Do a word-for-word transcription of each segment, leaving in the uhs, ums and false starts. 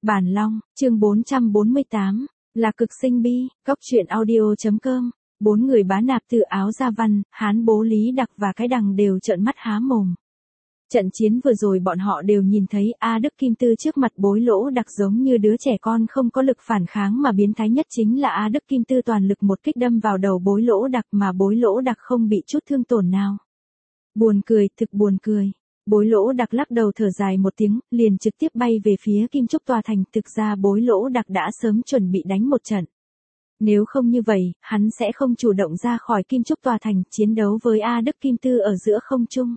Bản Long, chương bốn trăm bốn mươi tám, là cực sinh bi, góc truyện audio.com. Bốn người bá nạp từ Áo Gia Văn, Hán Bố Lý Đặc và cái đằng đều trợn mắt há mồm. Trận chiến vừa rồi bọn họ đều nhìn thấy A Đức Kim Tư trước mặt Bối Lỗ Đặc giống như đứa trẻ con không có lực phản kháng, mà biến thái nhất chính là A Đức Kim Tư toàn lực một kích đâm vào đầu Bối Lỗ Đặc mà Bối Lỗ Đặc không bị chút thương tổn nào. Buồn cười, thực buồn cười. Bối Lỗ Đặc lắc đầu thở dài một tiếng, liền trực tiếp bay về phía Kim Trúc Tòa Thành. Thực ra Bối Lỗ Đặc đã sớm chuẩn bị đánh một trận. Nếu không như vậy, hắn sẽ không chủ động ra khỏi Kim Trúc Tòa Thành chiến đấu với A Đức Kim Tư ở giữa không trung.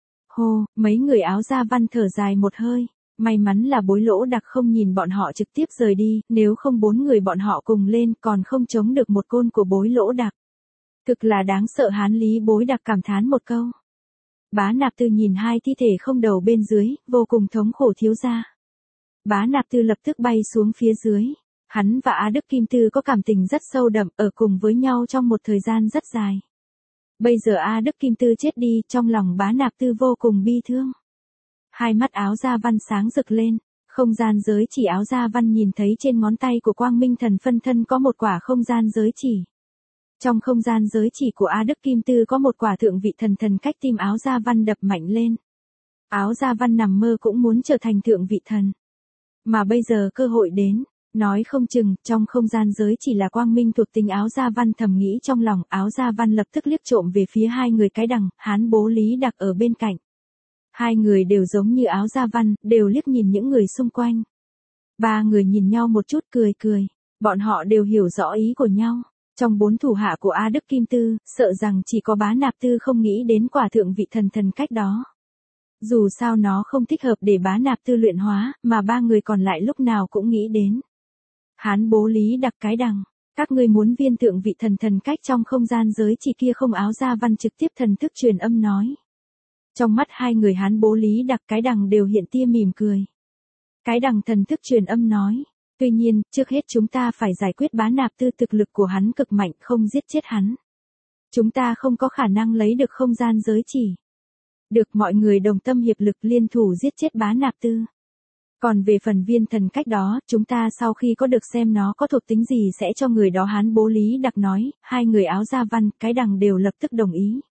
Hô, mấy người Áo Gia Văn thở dài một hơi. May mắn là Bối Lỗ Đặc không nhìn bọn họ trực tiếp rời đi, nếu không bốn người bọn họ cùng lên còn không chống được một côn của Bối Lỗ Đặc. Thực là đáng sợ. Hán Lý Bối Đặc cảm thán một câu. Bá Nạp Tư nhìn hai thi thể không đầu bên dưới, vô cùng thống khổ. Thiếu gia. Bá Nạp Tư lập tức bay xuống phía dưới. Hắn và A Đức Kim Tư có cảm tình rất sâu đậm, ở cùng với nhau trong một thời gian rất dài. Bây giờ A Đức Kim Tư chết đi, trong lòng Bá Nạp Tư vô cùng bi thương. Hai mắt Áo Gia Văn sáng rực lên, không gian giới chỉ. Áo Gia Văn nhìn thấy trên ngón tay của Quang Minh Thần phân thân có một quả không gian giới chỉ. Trong không gian giới chỉ của A Đức Kim Tư có một quả thượng vị thần thần cách. Tim Áo Gia Văn đập mạnh lên. Áo Gia Văn nằm mơ cũng muốn trở thành thượng vị thần. Mà bây giờ cơ hội đến. Nói không chừng, trong không gian giới chỉ là quang minh thuộc tính. Áo Gia Văn thầm nghĩ trong lòng. Áo Gia Văn lập tức liếc trộm về phía hai người cái đằng, Hán Bố Lý Đặc ở bên cạnh. Hai người đều giống như Áo Gia Văn, đều liếc nhìn những người xung quanh. Ba người nhìn nhau một chút cười cười. Bọn họ đều hiểu rõ ý của nhau. Trong bốn thủ hạ của A Đức Kim Tư, sợ rằng chỉ có Bá Nạp Tư không nghĩ đến quả thượng vị thần thần cách đó. Dù sao nó không thích hợp để Bá Nạp Tư luyện hóa, mà ba người còn lại lúc nào cũng nghĩ đến. Hán Bố Lý Đặc cái đằng, các ngươi muốn viên thượng vị thần thần cách trong không gian giới chỉ kia không? Áo Gia Văn trực tiếp thần thức truyền âm nói. Trong mắt hai người Hán Bố Lý Đặc cái đằng đều hiện tia mỉm cười. Cái đằng thần thức truyền âm nói. Tuy nhiên, trước hết chúng ta phải giải quyết Bá Nạp Tư. Thực lực của hắn cực mạnh, không giết chết hắn. Chúng ta không có khả năng lấy được không gian giới chỉ. Được, mọi người đồng tâm hiệp lực liên thủ giết chết Bá Nạp Tư. Còn về phần viên thần cách đó, chúng ta sau khi có được xem nó có thuộc tính gì sẽ cho người đó. Hán Bố Lý Đặc nói. Hai người Áo Gia Văn, cái đằng đều lập tức đồng ý.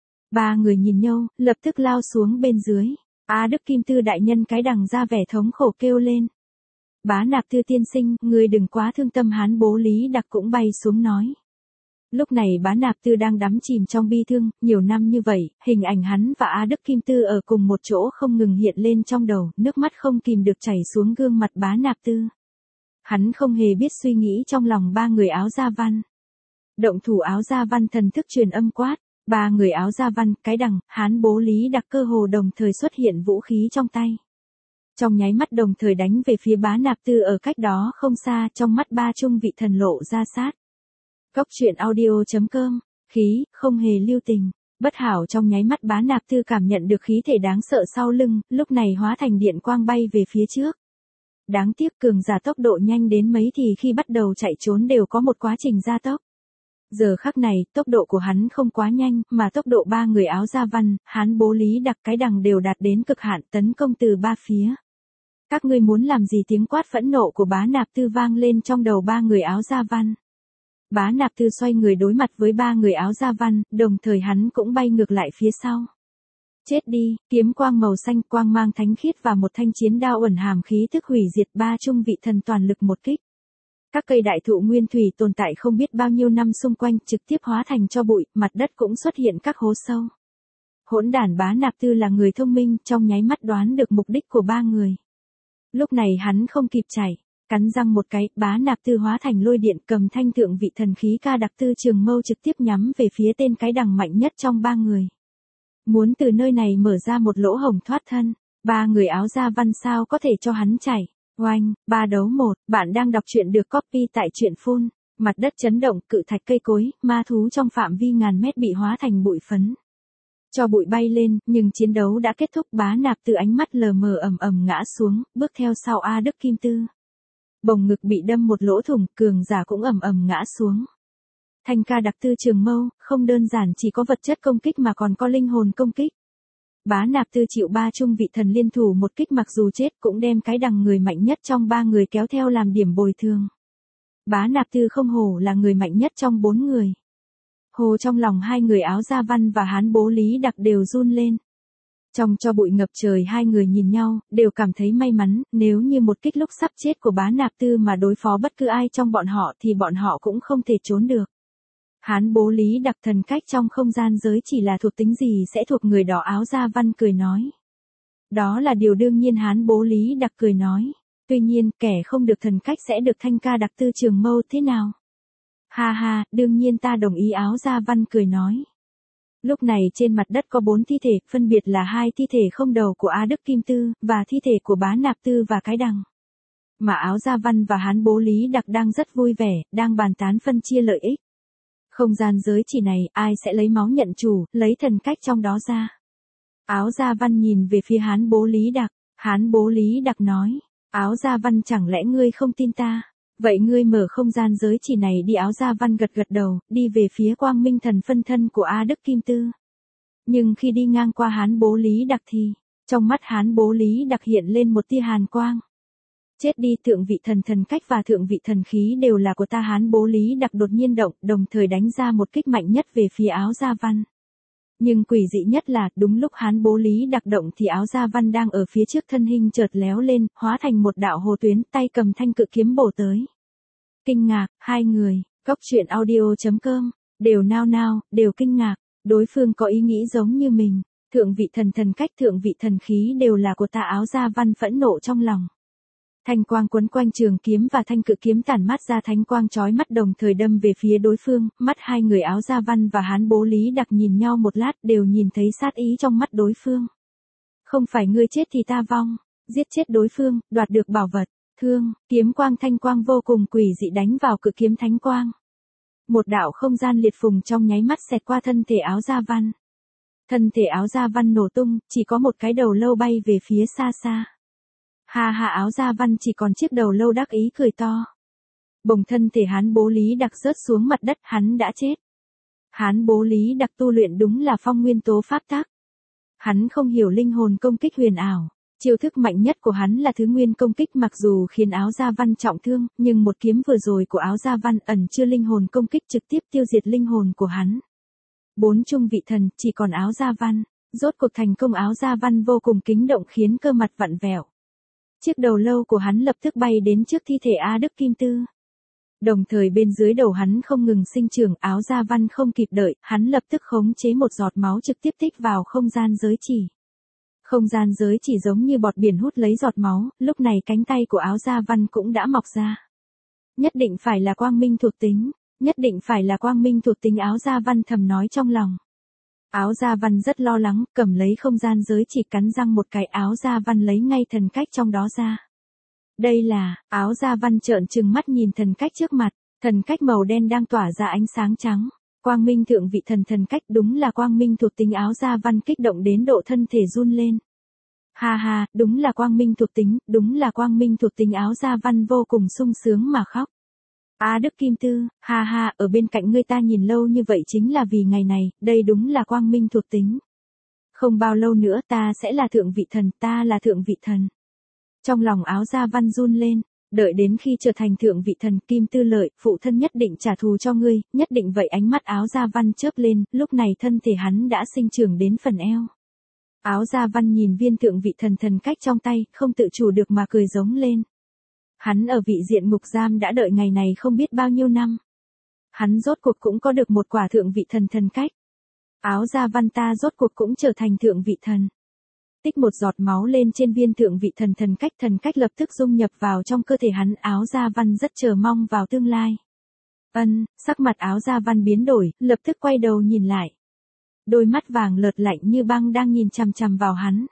Ba người nhìn nhau, lập tức lao xuống bên dưới. A Đức Kim Tư đại nhân cái đằng ra vẻ thống khổ kêu lên. Bá Nạp Tư tiên sinh, ngươi đừng quá thương tâm. Hán Bố Lý Đặc cũng bay xuống nói. Lúc này Bá Nạp Tư đang đắm chìm trong bi thương, nhiều năm như vậy, hình ảnh hắn và A Đức Kim Tư ở cùng một chỗ không ngừng hiện lên trong đầu, nước mắt không kìm được chảy xuống gương mặt Bá Nạp Tư. Hắn không hề biết suy nghĩ trong lòng ba người Áo Gia Văn. Động thủ. Áo Gia Văn thần thức truyền âm quát, ba người Áo Gia Văn, cái đằng, Hán Bố Lý Đặc cơ hồ đồng thời xuất hiện vũ khí trong tay. Trong nháy mắt đồng thời đánh về phía Bá Nạp Tư ở cách đó không xa. Trong mắt ba trung vị thần lộ ra sát. Góc truyện audio.com, khí, không hề lưu tình. Bất hảo. Trong nháy mắt Bá Nạp Tư cảm nhận được khí thể đáng sợ sau lưng, lúc này hóa thành điện quang bay về phía trước. Đáng tiếc cường giả tốc độ nhanh đến mấy thì khi bắt đầu chạy trốn đều có một quá trình gia tốc. Giờ khắc này, tốc độ của hắn không quá nhanh, mà tốc độ ba người Áo Gia Văn, Hán Bố Lý Đặc cái đằng đều đạt đến cực hạn, tấn công từ ba phía. Các ngươi muốn làm gì? Tiếng quát phẫn nộ của Bá Nạp Tư vang lên trong đầu ba người Áo Gia Văn. Bá Nạp Tư xoay người đối mặt với ba người Áo Gia Văn, đồng thời hắn cũng bay ngược lại phía sau. Chết đi, kiếm quang màu xanh, quang mang thánh khiết và một thanh chiến đao ẩn hàm khí thức hủy diệt. Ba trung vị thần toàn lực một kích. Các cây đại thụ nguyên thủy tồn tại không biết bao nhiêu năm xung quanh trực tiếp hóa thành tro bụi, mặt đất cũng xuất hiện các hố sâu. Hỗn đản. Bá Nạp Tư là người thông minh, trong nháy mắt đoán được mục đích của ba người. Lúc này hắn không kịp chạy. Cắn răng một cái, Bá Nạp Tư hóa thành lôi điện, cầm thanh thượng vị thần khí ca đặc tư trường mâu trực tiếp nhắm về phía tên cái đằng mạnh nhất trong ba người. Muốn từ nơi này mở ra một lỗ hổng thoát thân. Ba người Áo Gia Văn sao có thể cho hắn chạy. Oanh, ba đấu một. Bạn đang đọc truyện được copy tại truyện phun. Mặt đất chấn động, cự thạch cây cối, ma thú trong phạm vi ngàn mét bị hóa thành bụi phấn. Cho bụi bay lên, nhưng chiến đấu đã kết thúc. Bá Nạp Tư ánh mắt lờ mờ ầm ầm ngã xuống, bước theo sau A Đức Kim Tư. Bồng ngực bị đâm một lỗ thủng, cường giả cũng ầm ầm ngã xuống. Thanh ca đặc tư trường mâu, không đơn giản chỉ có vật chất công kích mà còn có linh hồn công kích. Bá Nạp Tư chịu ba trung vị thần liên thủ một kích, mặc dù chết cũng đem cái đằng người mạnh nhất trong ba người kéo theo làm điểm bồi thường. Bá Nạp Tư không hổ là người mạnh nhất trong bốn người. Hồ trong lòng hai người Áo Gia Văn và Hán Bố Lý Đặc đều run lên. Trong cho bụi ngập trời hai người nhìn nhau, đều cảm thấy may mắn, nếu như một kích lúc sắp chết của Bá Nạp Tư mà đối phó bất cứ ai trong bọn họ thì bọn họ cũng không thể trốn được. Hán Bố Lý Đặc thần cách trong không gian giới chỉ là thuộc tính gì sẽ thuộc người đó, Áo Gia Văn cười nói. Đó là điều đương nhiên, Hán Bố Lý Đặc cười nói. Tuy nhiên, kẻ không được thần cách sẽ được Thanh Ca Đặc Tư Trường Mâu thế nào? Ha ha, đương nhiên ta đồng ý, Áo Gia Văn cười nói. Lúc này trên mặt đất có bốn thi thể, phân biệt là hai thi thể không đầu của A Đức Kim Tư, và thi thể của Bá Nạp Tư và cái đằng. Mà Áo Gia Văn và Hán Bố Lý Đặc đang rất vui vẻ, đang bàn tán phân chia lợi ích. Không gian giới chỉ này, ai sẽ lấy máu nhận chủ, lấy thần cách trong đó ra? Áo Gia Văn nhìn về phía Hán Bố Lý Đặc, Hán Bố Lý Đặc nói. Áo Gia Văn, chẳng lẽ ngươi không tin ta? Vậy ngươi mở không gian giới chỉ này đi. Áo Gia Văn gật gật đầu, đi về phía Quang Minh Thần phân thân của A Đức Kim Tư. Nhưng khi đi ngang qua Hán Bố Lý Đặc thì, trong mắt Hán Bố Lý Đặc hiện lên một tia hàn quang. Chết đi, thượng vị thần thần cách và thượng vị thần khí đều là của ta. Hán Bố Lý Đặc đột nhiên động, đồng thời đánh ra một kích mạnh nhất về phía Áo Gia Văn. Nhưng quỷ dị nhất là, đúng lúc Hán Bố Lý Đặc động thì Áo Gia Văn đang ở phía trước thân hình chợt léo lên, hóa thành một đạo hồ tuyến, tay cầm thanh cự kiếm bổ tới. Kinh ngạc, hai người, Cốc Truyện Audio chấm com, đều nao nao, đều kinh ngạc, đối phương có ý nghĩ giống như mình, thượng vị thần thần cách, thượng vị thần khí đều là của ta. Áo Gia Văn phẫn nộ trong lòng. Thanh quang quấn quanh trường kiếm và thanh cự kiếm tản mát ra thánh quang chói mắt, đồng thời đâm về phía đối phương. Mắt hai người Áo Gia Văn và Hán Bố Lý Đặc nhìn nhau một lát, đều nhìn thấy sát ý trong mắt đối phương. Không phải ngươi chết thì ta vong, giết chết đối phương, đoạt được bảo vật. Thương, kiếm quang thanh quang vô cùng quỷ dị đánh vào cự kiếm thánh quang. Một đạo không gian liệt phùng trong nháy mắt xẹt qua thân thể Áo Gia Văn. Thân thể Áo Gia Văn nổ tung, chỉ có một cái đầu lâu bay về phía xa xa. Ha ha, Áo Gia Văn chỉ còn chiếc đầu lâu đắc ý cười to. Bồng thân thể Hán Bố Lý Đặc rớt xuống mặt đất, hắn đã chết. Hán Bố Lý Đặc tu luyện đúng là phong nguyên tố pháp tắc. Hắn không hiểu linh hồn công kích huyền ảo. Chiêu thức mạnh nhất của hắn là thứ nguyên công kích, mặc dù khiến Áo Gia Văn trọng thương, nhưng một kiếm vừa rồi của Áo Gia Văn ẩn chứa linh hồn công kích trực tiếp tiêu diệt linh hồn của hắn. Bốn trung vị thần, chỉ còn Áo Gia Văn. Rốt cuộc thành công. Áo Gia Văn vô cùng kính động, khiến cơ mặt vặn vẹo. Chiếc đầu lâu của hắn lập tức bay đến trước thi thể A Đức Kim Tư. Đồng thời bên dưới đầu hắn không ngừng sinh trưởng. Áo Gia Văn không kịp đợi, hắn lập tức khống chế một giọt máu trực tiếp tích vào không gian giới chỉ. Không gian giới chỉ giống như bọt biển hút lấy giọt máu, lúc này cánh tay của Áo Gia Văn cũng đã mọc ra. Nhất định phải là quang minh thuộc tính, nhất định phải là quang minh thuộc tính, Áo Gia Văn thầm nói trong lòng. Áo Gia Văn rất lo lắng, cầm lấy không gian giới chỉ, cắn răng một cái. Áo Gia Văn lấy ngay thần cách trong đó ra. Đây là, Áo Gia Văn trợn trừng mắt nhìn thần cách trước mặt, thần cách màu đen đang tỏa ra ánh sáng trắng. Quang minh thượng vị thần thần cách, đúng là quang minh thuộc tính. Áo Gia Văn kích động đến độ thân thể run lên. Ha ha, đúng là quang minh thuộc tính, đúng là quang minh thuộc tính. Áo Gia Văn vô cùng sung sướng mà khóc. A Đức Kim Tư, ha ha, ở bên cạnh ngươi ta nhìn lâu như vậy chính là vì ngày này, đây đúng là quang minh thuộc tính. Không bao lâu nữa ta sẽ là thượng vị thần, ta là thượng vị thần. Trong lòng Áo Gia Văn run lên, đợi đến khi trở thành thượng vị thần, Kim Tư lợi, phụ thân nhất định trả thù cho ngươi, nhất định vậy. Ánh mắt Áo Gia Văn chớp lên, lúc này thân thể hắn đã sinh trưởng đến phần eo. Áo Gia Văn nhìn viên thượng vị thần thần cách trong tay, không tự chủ được mà cười giống lên. Hắn ở vị diện ngục giam đã đợi ngày này không biết bao nhiêu năm. Hắn rốt cuộc cũng có được một quả thượng vị thần thần cách. Áo Gia Văn ta rốt cuộc cũng trở thành thượng vị thần. Tích một giọt máu lên trên viên thượng vị thần thần cách, thần cách lập tức dung nhập vào trong cơ thể hắn. Áo Gia Văn rất chờ mong vào tương lai. Ân, sắc mặt Áo Gia Văn biến đổi, lập tức quay đầu nhìn lại. Đôi mắt vàng lợt lạnh như băng đang nhìn chằm chằm vào hắn.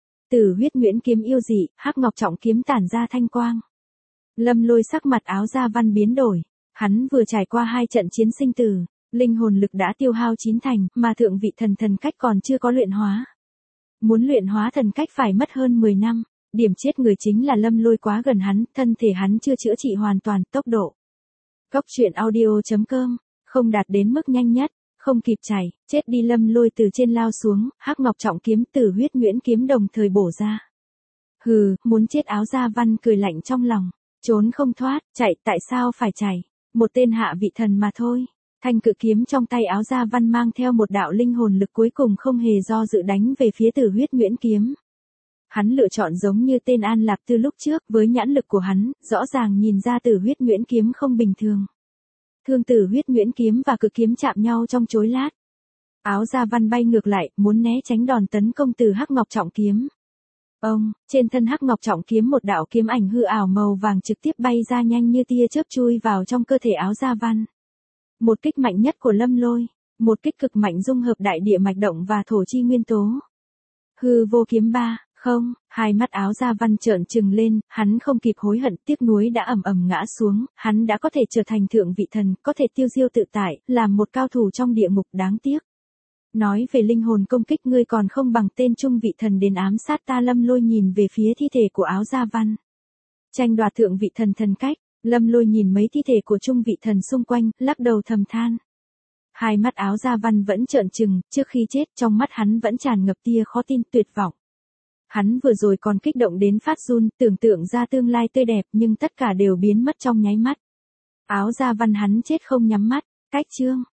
Tử huyết nguyễn kiếm yêu dị, hắc ngọc trọng kiếm tản ra thanh quang. Lâm Lôi sắc mặt Áo Gia Văn biến đổi. Hắn vừa trải qua hai trận chiến sinh tử, linh hồn lực đã tiêu hao chín thành, mà thượng vị thần thần cách còn chưa có luyện hóa. Muốn luyện hóa thần cách phải mất hơn mười năm, điểm chết người chính là Lâm Lôi quá gần hắn, thân thể hắn chưa chữa trị hoàn toàn, tốc độ. Cốc Truyện Audio chấm com, không đạt đến mức nhanh nhất, Không kịp chảy, chết đi. Lâm Lôi từ trên lao xuống, Hắc Ngọc Trọng Kiếm, Tử Huyết Nhuyễn Kiếm đồng thời bổ ra. Hừ, muốn chết. Áo Gia Văn cười lạnh trong lòng, trốn không thoát, chạy tại sao phải chạy, một tên hạ vị thần mà thôi. Thanh cự kiếm trong tay Áo Gia Văn mang theo một đạo linh hồn lực cuối cùng không hề do dự đánh về phía Tử Huyết Nhuyễn Kiếm. Hắn lựa chọn giống như tên An Lạp Tư lúc trước, với nhãn lực của hắn, rõ ràng nhìn ra Tử Huyết Nhuyễn Kiếm không bình thường. Thương Tử Huyết Nhuyễn Kiếm và cự kiếm chạm nhau trong chốc lát. Áo Gia Văn bay ngược lại, muốn né tránh đòn tấn công từ Hắc Ngọc Trọng Kiếm. Ông, trên thân Hắc Ngọc Trọng Kiếm một đạo kiếm ảnh hư ảo màu vàng trực tiếp bay ra nhanh như tia chớp chui vào trong cơ thể Áo Gia Văn. Một kích mạnh nhất của Lâm Lôi, một kích cực mạnh dung hợp đại địa mạch động và thổ chi nguyên tố. Hư vô kiếm ba, không, hai mắt Áo Gia Văn trợn trừng lên, hắn không kịp hối hận, tiếc nuối đã ầm ầm ngã xuống, hắn đã có thể trở thành thượng vị thần, có thể tiêu diêu tự tại, làm một cao thủ trong địa ngục, đáng tiếc. Nói về linh hồn công kích, ngươi còn không bằng tên trung vị thần đến ám sát ta. Lâm Lôi nhìn về phía thi thể của Áo Gia Văn. Tranh đoạt thượng vị thần thần cách, Lâm Lôi nhìn mấy thi thể của trung vị thần xung quanh, lắc đầu thầm than. Hai mắt Áo Gia Văn vẫn trợn trừng, trước khi chết trong mắt hắn vẫn tràn ngập tia khó tin, tuyệt vọng. Hắn vừa rồi còn kích động đến phát run, tưởng tượng ra tương lai tươi đẹp, nhưng tất cả đều biến mất trong nháy mắt. Áo Gia Văn hắn chết không nhắm mắt. Cách chương